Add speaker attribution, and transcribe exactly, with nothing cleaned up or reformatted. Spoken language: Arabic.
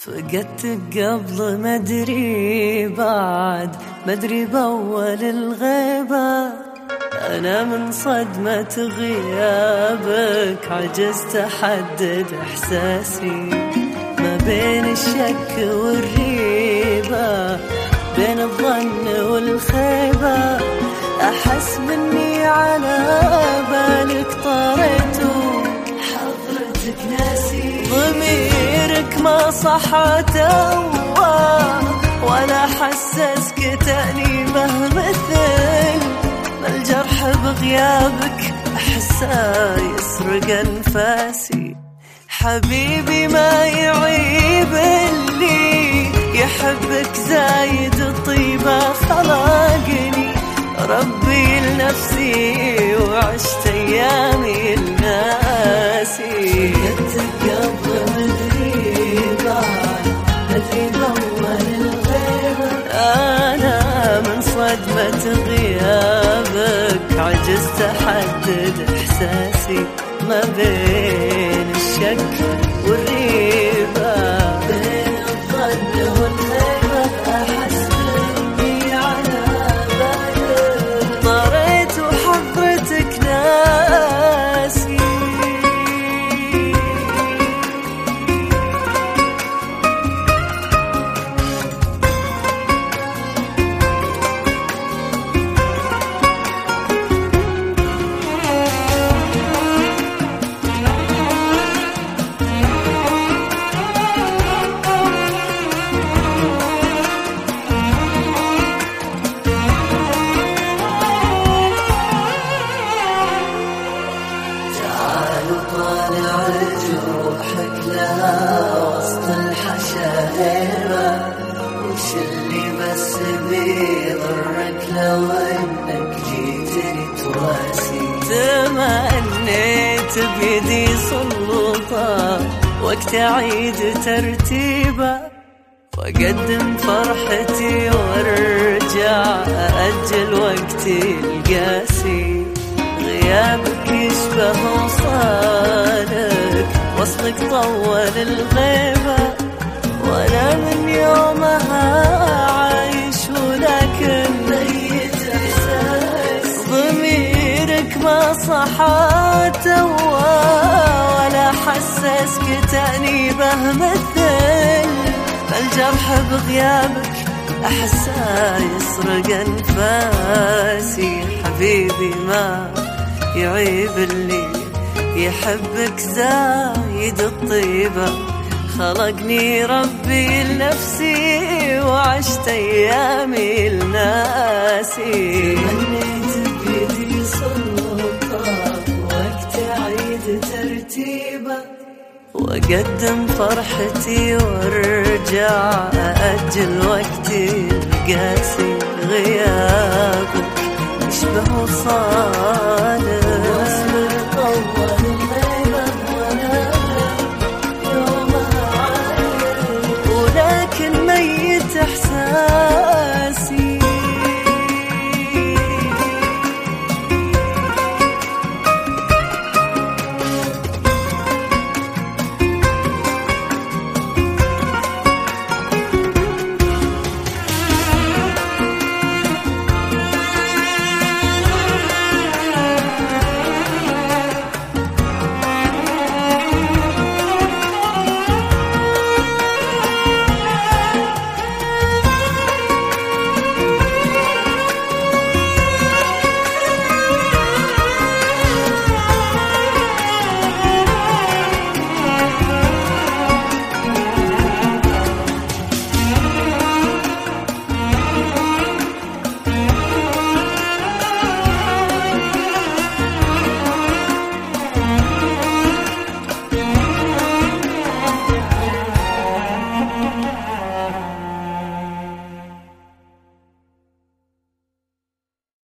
Speaker 1: فقدتك قبل ما ادري بعد ما ادري بأول الغيبة. أنا من صدمة غيابك عجزت أحدد إحساسي ما بين الشك والريبة، بين الظن والخيبة. أحس مني على بالك طريت حضرتك ناسي، ضميرك ما صحت ولا حسسك تأنيبه مثل ما الجرح بغيابك أحسه يسرق أنفاسي. حبيبي ما يعيب اللي يحبك زايد الطيبة، خلقني ربي لنفسي وعشت أيامي لناسي. فقدتك قبل مدري بعد مدري بأول الغيبة. أنا من صدمة غيابك عجزت أحدد إحساسي ما بين الشك والريبة، بين الظن والخيبة. أحس مني على بالك طريت وحضرتك ناسي. طالع جروحك لها وسط الحشائر، وش اللي بس بيضرك لو انك جيتني تواسي. تمنيت بيدي سلطة وقت اعيد ترتيبه، واقدم فرحتي وارجع اجل وقتي القاسي. غيابك يشبه وصالك، وصلك طول الغيبة، وانا من يومها عايش ولكن ميت احساس. ضميرك ما صحت ولا حسسك تأنيبه مثل الجرح بغيابك أحسه يسرق أنفاسي. حبيبي ما يعيب اللي يحبك زايد الطيبة، خلقني ربي لنفسي وعشت أيامي لناسي. تمنيت بيدي سلطة وقت أعيد ترتيبه، وأقدم فرحتي وارجع أأجل وقتي القاسي. غيابك يشبه وصالك